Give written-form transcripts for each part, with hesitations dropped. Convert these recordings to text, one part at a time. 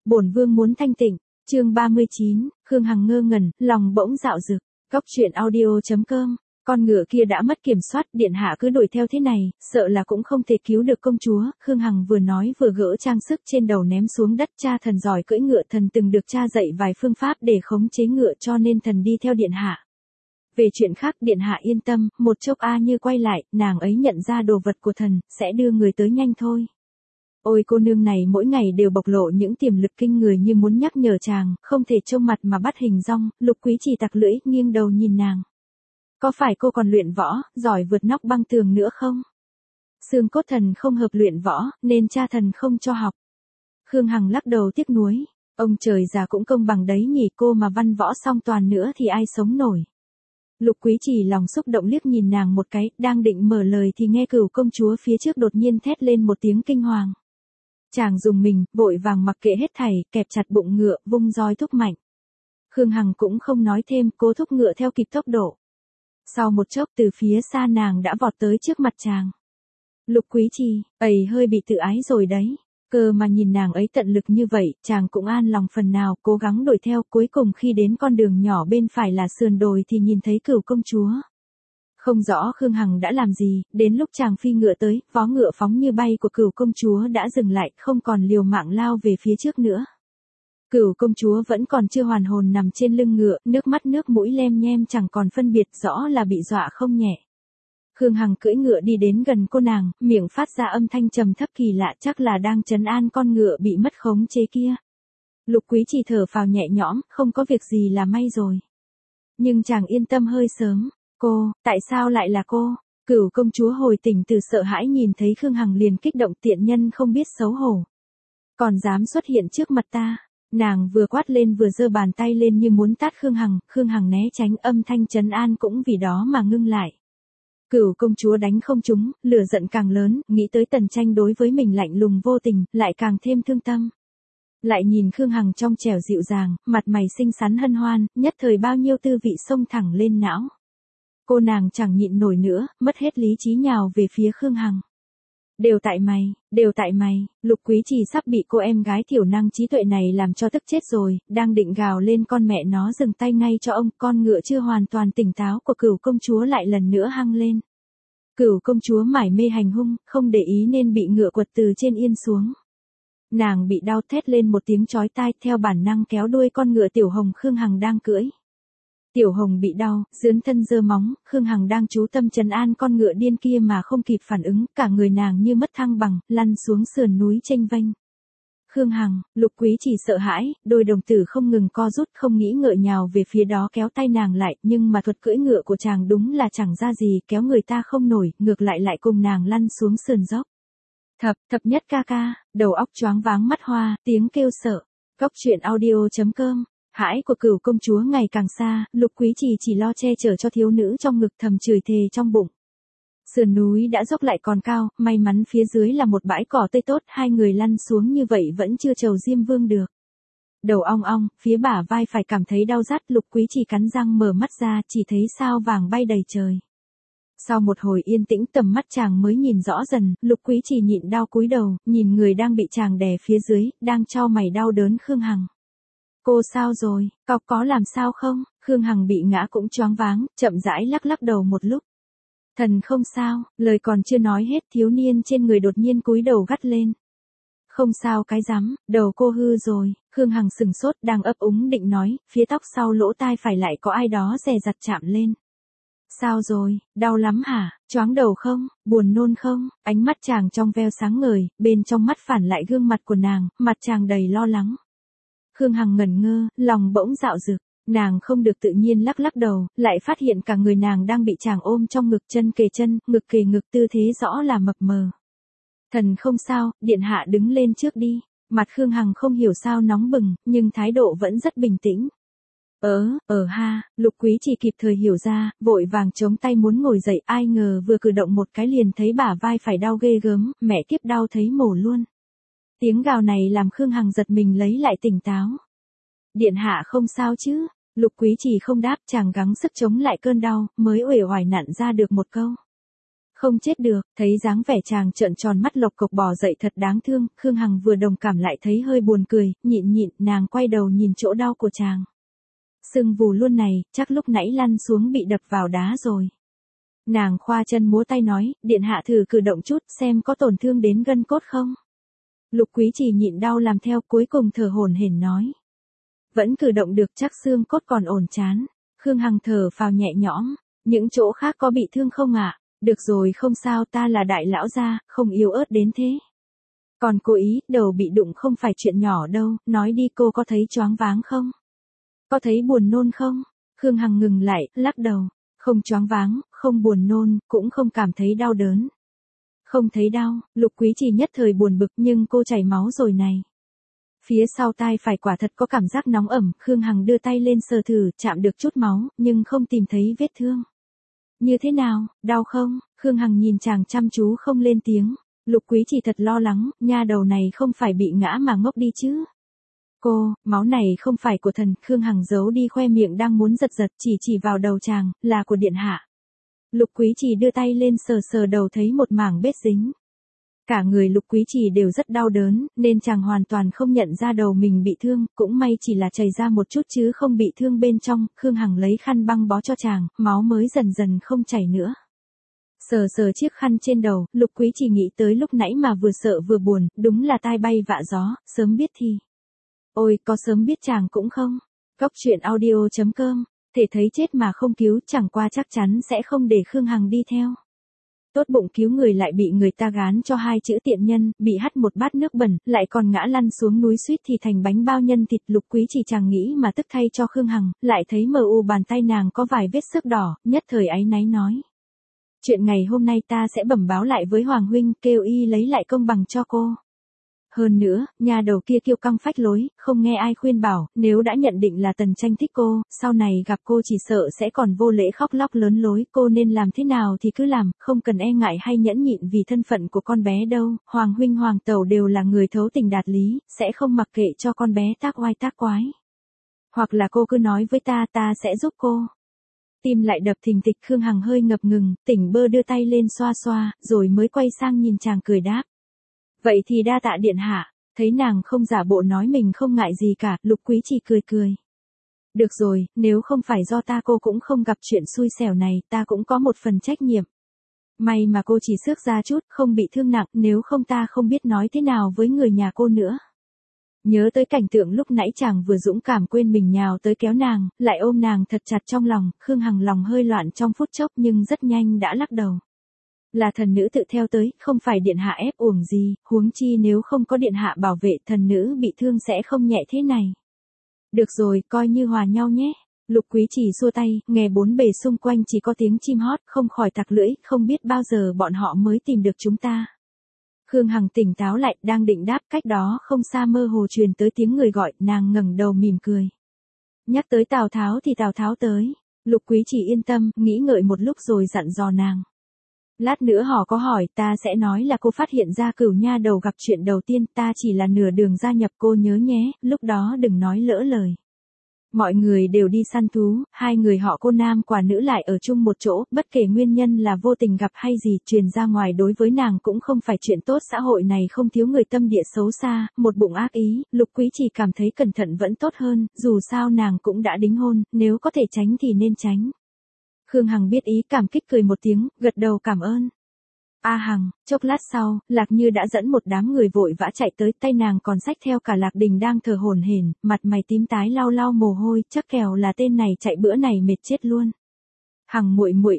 Bổn vương muốn thanh tịnh. Chương 39, Khương Hằng ngơ ngẩn, lòng bỗng dạo dực. Góc truyện audio.com. Con ngựa kia đã mất kiểm soát, điện hạ cứ đuổi theo thế này, sợ là cũng không thể cứu được công chúa. Khương Hằng vừa nói vừa gỡ trang sức trên đầu ném xuống đất. Cha thần giỏi cưỡi ngựa, thần từng được cha dạy vài phương pháp để khống chế ngựa, cho nên thần đi theo điện hạ. Về chuyện khác điện hạ yên tâm, một chốc A Như quay lại, nàng ấy nhận ra đồ vật của thần, sẽ đưa người tới nhanh thôi. Ôi cô nương này mỗi ngày đều bộc lộ những tiềm lực kinh người như muốn nhắc nhở chàng, không thể trông mặt mà bắt hình dong. Lục Quý Trì tặc lưỡi, nghiêng đầu nhìn nàng. Có phải cô còn luyện võ, giỏi vượt nóc băng tường nữa không? Xương cốt thần không hợp luyện võ, nên cha thần không cho học. Khương Hằng lắc đầu tiếc nuối. Ông trời già cũng công bằng đấy nhỉ, cô mà văn võ song toàn nữa thì ai sống nổi. Lục Quý Trì lòng xúc động liếc nhìn nàng một cái, đang định mở lời thì nghe Cửu công chúa phía trước đột nhiên thét lên một tiếng kinh hoàng. Chàng dùng mình, vội vàng mặc kệ hết thảy, kẹp chặt bụng ngựa, vung roi thúc mạnh. Khương Hằng cũng không nói thêm, cố thúc ngựa theo kịp tốc độ. Sau một chốc từ phía xa nàng đã vọt tới trước mặt chàng. Lục Quý Trì, ấy hơi bị tự ái rồi đấy. Cơ mà nhìn nàng ấy tận lực như vậy, chàng cũng an lòng phần nào, cố gắng đuổi theo. Cuối cùng khi đến con đường nhỏ bên phải là sườn đồi thì nhìn thấy Cửu công chúa. Không rõ Khương Hằng đã làm gì, đến lúc chàng phi ngựa tới, vó ngựa phóng như bay của Cửu công chúa đã dừng lại, không còn liều mạng lao về phía trước nữa. Cửu công chúa vẫn còn chưa hoàn hồn nằm trên lưng ngựa, nước mắt nước mũi lem nhem chẳng còn phân biệt rõ là bị dọa không nhẹ. Khương Hằng cưỡi ngựa đi đến gần cô nàng, miệng phát ra âm thanh trầm thấp kỳ lạ, chắc là đang trấn an con ngựa bị mất khống chế kia. Lục Quý Trì thở phào nhẹ nhõm, không có việc gì là may rồi. Nhưng chàng yên tâm hơi sớm. Cô, tại sao lại là cô? Cửu công chúa hồi tỉnh từ sợ hãi nhìn thấy Khương Hằng liền kích động, tiện nhân không biết xấu hổ. Còn dám xuất hiện trước mặt ta. Nàng vừa quát lên vừa giơ bàn tay lên như muốn tát Khương Hằng né tránh, âm thanh trấn an cũng vì đó mà ngưng lại. Cửu công chúa đánh không trúng, lửa giận càng lớn, nghĩ tới Tần Tranh đối với mình lạnh lùng vô tình, lại càng thêm thương tâm. Lại nhìn Khương Hằng trong trẻo dịu dàng, mặt mày xinh xắn hân hoan, nhất thời bao nhiêu tư vị xông thẳng lên não. Cô nàng chẳng nhịn nổi nữa, mất hết lý trí nhào về phía Khương Hằng. Đều tại mày, Lục Quý Trì sắp bị cô em gái thiểu năng trí tuệ này làm cho tức chết rồi, đang định gào lên con mẹ nó dừng tay ngay cho ông, con ngựa chưa hoàn toàn tỉnh táo của Cửu công chúa lại lần nữa hăng lên. Cửu công chúa mải mê hành hung, không để ý nên bị ngựa quật từ trên yên xuống. Nàng bị đau thét lên một tiếng chói tai, theo bản năng kéo đuôi con ngựa Tiểu Hồng Khương Hằng đang cưỡi. Tiểu Hồng bị đau, dướn thân giơ móng, Khương Hằng đang chú tâm trấn an con ngựa điên kia mà không kịp phản ứng, cả người nàng như mất thăng bằng, lăn xuống sườn núi chênh vênh. Khương Hằng, Lục Quý Trì sợ hãi, đôi đồng tử không ngừng co rút, không nghĩ ngợi nhào về phía đó kéo tay nàng lại, nhưng mà thuật cưỡi ngựa của chàng đúng là chẳng ra gì, kéo người ta không nổi, ngược lại lại cùng nàng lăn xuống sườn dốc. Thập nhất ca ca, đầu óc choáng váng mắt hoa, tiếng kêu sợ. Góc truyện audio.com. Hãi của Cửu công chúa ngày càng xa, Lục Quý Trì chỉ lo che chở cho thiếu nữ trong ngực, thầm chửi thề trong bụng. Sườn núi đã dốc lại còn cao, may mắn phía dưới là một bãi cỏ tươi tốt, hai người lăn xuống như vậy vẫn chưa trầu Diêm Vương được. Đầu ong ong, phía bả vai phải cảm thấy đau rát, Lục Quý Trì cắn răng mở mắt ra, chỉ thấy sao vàng bay đầy trời. Sau một hồi yên tĩnh tầm mắt chàng mới nhìn rõ dần, Lục Quý Trì nhịn đau cúi đầu, nhìn người đang bị chàng đè phía dưới, đang chau mày đau đớn Khương Hằng. Cô sao rồi, có làm sao không? Khương Hằng bị ngã cũng choáng váng, chậm rãi lắc đầu một lúc. Thần không sao, lời còn chưa nói hết thiếu niên trên người đột nhiên cúi đầu gắt lên. Không sao cái rắm, đầu cô hư rồi. Khương Hằng sừng sốt đang ấp úng định nói, phía tóc sau lỗ tai phải lại có ai đó dè dặt chạm lên. Sao rồi, đau lắm hả, choáng đầu không, buồn nôn không? Ánh mắt chàng trong veo sáng ngời, bên trong mắt phản lại gương mặt của nàng, mặt chàng đầy lo lắng. Khương Hằng ngẩn ngơ, lòng bỗng dạo dực, nàng không được tự nhiên lắc đầu, lại phát hiện cả người nàng đang bị chàng ôm trong ngực, chân kề chân, ngực kề ngực, tư thế rõ là mập mờ. Thần không sao, điện hạ đứng lên trước đi. Mặt Khương Hằng không hiểu sao nóng bừng, nhưng thái độ vẫn rất bình tĩnh. Ha, Lục Quý Trì kịp thời hiểu ra, vội vàng chống tay muốn ngồi dậy, ai ngờ vừa cử động một cái liền thấy bả vai phải đau ghê gớm, mẹ kiếp đau thấy mổ luôn. Tiếng gào này làm Khương Hằng giật mình lấy lại tỉnh táo. Điện hạ không sao chứ? Lục Quý Trì không đáp, chàng gắng sức chống lại cơn đau, mới uể oải nặn ra được một câu. Không chết được, thấy dáng vẻ chàng trợn tròn mắt lộc cộc bò dậy thật đáng thương, Khương Hằng vừa đồng cảm lại thấy hơi buồn cười, nhịn, nàng quay đầu nhìn chỗ đau của chàng. Sưng vù luôn này, chắc lúc nãy lăn xuống bị đập vào đá rồi. Nàng khoa chân múa tay nói, điện hạ thử cử động chút xem có tổn thương đến gân cốt không. Lục Quý Trì nhịn đau làm theo, cuối cùng thở hổn hển nói. Vẫn cử động được, chắc xương cốt còn ổn chán. Khương Hằng thở phào nhẹ nhõm, những chỗ khác có bị thương không ạ? Được rồi không sao, ta là đại lão gia, không yếu ớt đến thế. Còn cô ý, đầu bị đụng không phải chuyện nhỏ đâu, nói đi, cô có thấy choáng váng không? Có thấy buồn nôn không? Khương Hằng ngừng lại, lắc đầu. Không choáng váng, không buồn nôn, cũng không cảm thấy đau đớn. Không thấy đau, Lục Quý Trì nhất thời buồn bực, nhưng cô chảy máu rồi này. Phía sau tai phải quả thật có cảm giác nóng ẩm, Khương Hằng đưa tay lên sờ thử, chạm được chút máu, nhưng không tìm thấy vết thương. Như thế nào, đau không? Khương Hằng nhìn chàng chăm chú không lên tiếng. Lục Quý Trì thật lo lắng, nha đầu này không phải bị ngã mà ngốc đi chứ. Cô, máu này không phải của thần, Khương Hằng giấu đi khoe miệng đang muốn giật chỉ vào đầu chàng, là của điện hạ. Lục Quý Trì đưa tay lên sờ đầu thấy một mảng vết dính. Cả người Lục Quý Trì đều rất đau đớn, nên chàng hoàn toàn không nhận ra đầu mình bị thương, cũng may chỉ là chảy ra một chút chứ không bị thương bên trong. Khương Hằng lấy khăn băng bó cho chàng, máu mới dần dần không chảy nữa. Sờ chiếc khăn trên đầu, Lục Quý Trì nghĩ tới lúc nãy mà vừa sợ vừa buồn, đúng là tai bay vạ gió, sớm biết thì. Ôi, có sớm biết chàng cũng không. Cóc truyện audio.com, thể thấy chết mà không cứu, chẳng qua chắc chắn sẽ không để Khương Hằng đi theo. Tốt bụng cứu người lại bị người ta gán cho 2 chữ tiện nhân, bị hắt một bát nước bẩn, lại còn ngã lăn xuống núi suýt thì thành bánh bao nhân thịt. Lục Quý Trì chàng nghĩ mà tức thay cho Khương Hằng, lại thấy mờ u bàn tay nàng có vài vết xước đỏ, nhất thời áy náy nói. Chuyện ngày hôm nay ta sẽ bẩm báo lại với Hoàng huynh, kêu y lấy lại công bằng cho cô. Hơn nữa, nhà đầu kia kiêu căng phách lối, không nghe ai khuyên bảo, nếu đã nhận định là Tần Tranh thích cô, sau này gặp cô chỉ sợ sẽ còn vô lễ khóc lóc lớn lối, cô nên làm thế nào thì cứ làm, không cần e ngại hay nhẫn nhịn vì thân phận của con bé đâu, Hoàng huynh Hoàng tẩu đều là người thấu tình đạt lý, sẽ không mặc kệ cho con bé tác oai tác quái. Hoặc là cô cứ nói với ta sẽ giúp cô. Tim lại đập thình thịch, Khương Hằng hơi ngập ngừng, tỉnh bơ đưa tay lên xoa, rồi mới quay sang nhìn chàng cười đáp. Vậy thì đa tạ điện hạ, thấy nàng không giả bộ nói mình không ngại gì cả, Lục Quý Trì cười. Được rồi, nếu không phải do ta cô cũng không gặp chuyện xui xẻo này, ta cũng có một phần trách nhiệm. May mà cô chỉ xước ra chút, không bị thương nặng, nếu không ta không biết nói thế nào với người nhà cô nữa. Nhớ tới cảnh tượng lúc nãy chàng vừa dũng cảm quên mình nhào tới kéo nàng, lại ôm nàng thật chặt trong lòng, Khương Hằng lòng hơi loạn trong phút chốc nhưng rất nhanh đã lắc đầu. Là thần nữ tự theo tới, không phải điện hạ ép uổng gì, huống chi nếu không có điện hạ bảo vệ thần nữ bị thương sẽ không nhẹ thế này. Được rồi, coi như hòa nhau nhé. Lục Quý Trì xua tay, nghe bốn bề xung quanh chỉ có tiếng chim hót, không khỏi tặc lưỡi, không biết bao giờ bọn họ mới tìm được chúng ta. Khương Hằng tỉnh táo lại, đang định đáp, cách đó không xa mơ hồ truyền tới tiếng người gọi, nàng ngẩng đầu mỉm cười. Nhắc tới Tào Tháo thì Tào Tháo tới. Lục Quý Trì yên tâm, nghĩ ngợi một lúc rồi dặn dò nàng. Lát nữa họ có hỏi, ta sẽ nói là cô phát hiện ra Cửu nha đầu gặp chuyện đầu tiên, ta chỉ là nửa đường gia nhập, cô nhớ nhé, lúc đó đừng nói lỡ lời. Mọi người đều đi săn thú, 2 người họ cô nam quả nữ lại ở chung một chỗ, bất kể nguyên nhân là vô tình gặp hay gì, truyền ra ngoài đối với nàng cũng không phải chuyện tốt, xã hội này không thiếu người tâm địa xấu xa, một bụng ác ý, Lục Quý Trì cảm thấy cẩn thận vẫn tốt hơn, dù sao nàng cũng đã đính hôn, nếu có thể tránh thì nên tránh. Khương Hằng biết ý, cảm kích cười một tiếng, gật đầu cảm ơn. A Hằng, chốc lát sau, Lạc Như đã dẫn một đám người vội vã chạy tới, tay nàng còn xách theo cả Lạc Đình đang thở hổn hển, mặt mày tím tái lau mồ hôi, chắc kèo là tên này chạy bữa này mệt chết luôn. Hằng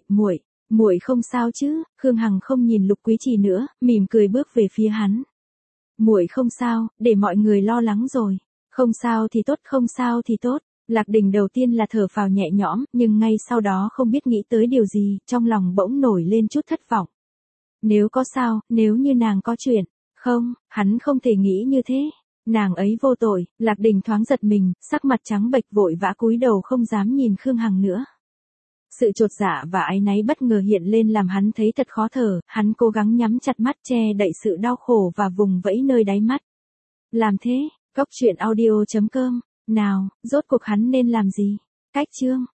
muội không sao chứ? Khương Hằng không nhìn Lục Quý Trì nữa, mỉm cười bước về phía hắn. Muội không sao, để mọi người lo lắng rồi. Không sao thì tốt, không sao thì tốt. Lạc Đình đầu tiên là thở phào nhẹ nhõm, nhưng ngay sau đó không biết nghĩ tới điều gì, trong lòng bỗng nổi lên chút thất vọng. Nếu có sao, nếu như nàng có chuyện, không, hắn không thể nghĩ như thế. Nàng ấy vô tội, Lạc Đình thoáng giật mình, sắc mặt trắng bệch vội vã cúi đầu không dám nhìn Khương Hằng nữa. Sự chột dạ và áy náy bất ngờ hiện lên làm hắn thấy thật khó thở, hắn cố gắng nhắm chặt mắt che đậy sự đau khổ và vùng vẫy nơi đáy mắt. Làm thế, Cóc truyện audio.com. Nào, rốt cuộc hắn nên làm gì? Cách chương